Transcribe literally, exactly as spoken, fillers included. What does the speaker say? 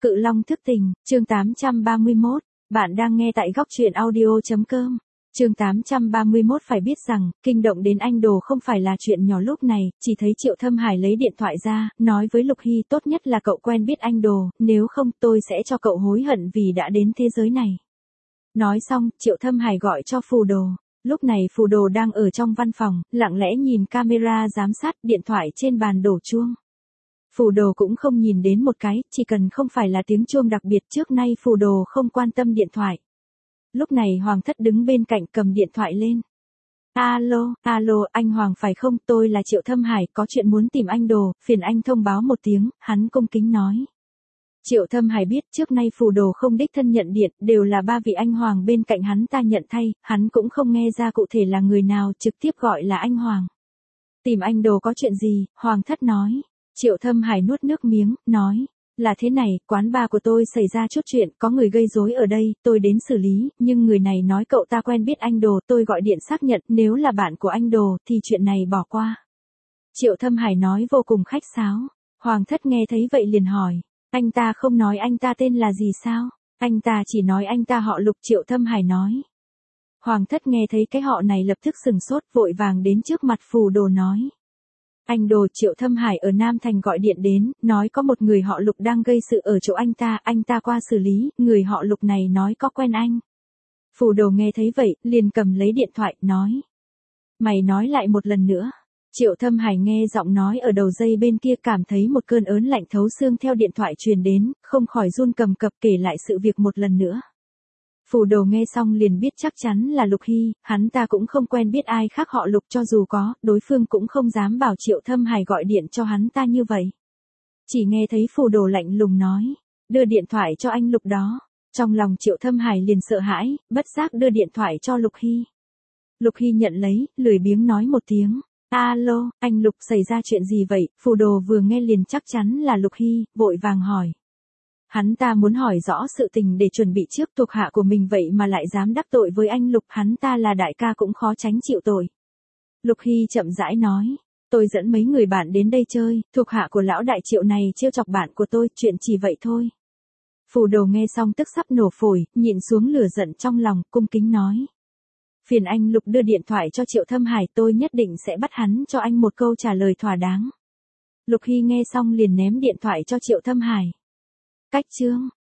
Cự Long thức tình, chương tám trăm ba mươi mốt, bạn đang nghe tại góc truyện audio.com. Chương tám trăm ba mươi mốt phải biết rằng, kinh động đến anh Đồ không phải là chuyện nhỏ lúc này, chỉ thấy Triệu Thâm Hải lấy điện thoại ra, nói với Lục Hy tốt nhất là cậu quen biết anh Đồ, nếu không tôi sẽ cho cậu hối hận vì đã đến thế giới này. Nói xong, Triệu Thâm Hải gọi cho Phù Đồ. Lúc này Phù Đồ đang ở trong văn phòng, lặng lẽ nhìn camera giám sát, điện thoại trên bàn đổ chuông. Phù Đồ cũng không nhìn đến một cái, chỉ cần không phải là tiếng chuông đặc biệt, trước nay Phù Đồ không quan tâm điện thoại. Lúc này Hoàng Thất đứng bên cạnh cầm điện thoại lên. Alo, alo, anh Hoàng phải không? Tôi là Triệu Thâm Hải, có chuyện muốn tìm anh Đồ, phiền anh thông báo một tiếng, hắn cung kính nói. Triệu Thâm Hải biết trước nay Phù Đồ không đích thân nhận điện, đều là ba vị anh Hoàng bên cạnh hắn ta nhận thay, hắn cũng không nghe ra cụ thể là người nào, trực tiếp gọi là anh Hoàng. Tìm anh Đồ có chuyện gì? Hoàng Thất nói. Triệu Thâm Hải nuốt nước miếng, nói, là thế này, quán bar của tôi xảy ra chút chuyện, có người gây rối ở đây, tôi đến xử lý, nhưng người này nói cậu ta quen biết anh Đồ, tôi gọi điện xác nhận, nếu là bạn của anh Đồ, thì chuyện này bỏ qua. Triệu Thâm Hải nói vô cùng khách sáo. Hoàng Thất nghe thấy vậy liền hỏi, anh ta không nói anh ta tên là gì sao? Anh ta chỉ nói anh ta họ Lục. Triệu Thâm Hải nói. Hoàng Thất nghe thấy cái họ này lập tức sừng sốt, vội vàng đến trước mặt Phù Đồ nói. Anh Đồ. Triệu Thâm Hải ở Nam Thành gọi điện đến, nói có một người họ Lục đang gây sự ở chỗ anh ta, anh ta qua xử lý, người họ Lục này nói có quen anh. Phù Đồ nghe thấy vậy, liền cầm lấy điện thoại, nói. Mày nói lại một lần nữa. Triệu Thâm Hải nghe giọng nói ở đầu dây bên kia, cảm thấy một cơn ớn lạnh thấu xương theo điện thoại truyền đến, không khỏi run cầm cập kể lại sự việc một lần nữa. Phù Đồ nghe xong liền biết chắc chắn là Lục Hy, hắn ta cũng không quen biết ai khác họ Lục, cho dù có, đối phương cũng không dám bảo Triệu Thâm Hải gọi điện cho hắn ta như vậy. Chỉ nghe thấy Phù Đồ lạnh lùng nói, đưa điện thoại cho anh Lục đó. Trong lòng Triệu Thâm Hải liền sợ hãi, bất giác đưa điện thoại cho Lục Hy. Lục Hy nhận lấy, lười biếng nói một tiếng, alo, anh Lục xảy ra chuyện gì vậy? Phù Đồ vừa nghe liền chắc chắn là Lục Hy, vội vàng hỏi. Hắn ta muốn hỏi rõ sự tình để chuẩn bị trước, thuộc hạ của mình vậy mà lại dám đắc tội với anh Lục, hắn ta là đại ca cũng khó tránh chịu tội. Lục Hy chậm rãi nói, tôi dẫn mấy người bạn đến đây chơi, thuộc hạ của lão đại Triệu này trêu chọc bạn của tôi, chuyện chỉ vậy thôi. Phù Đồ nghe xong tức sắp nổ phổi, nhịn xuống lửa giận trong lòng, cung kính nói. Phiền anh Lục đưa điện thoại cho Triệu Thâm Hải, tôi nhất định sẽ bắt hắn cho anh một câu trả lời thỏa đáng. Lục Hy nghe xong liền ném điện thoại cho Triệu Thâm Hải. Cách chương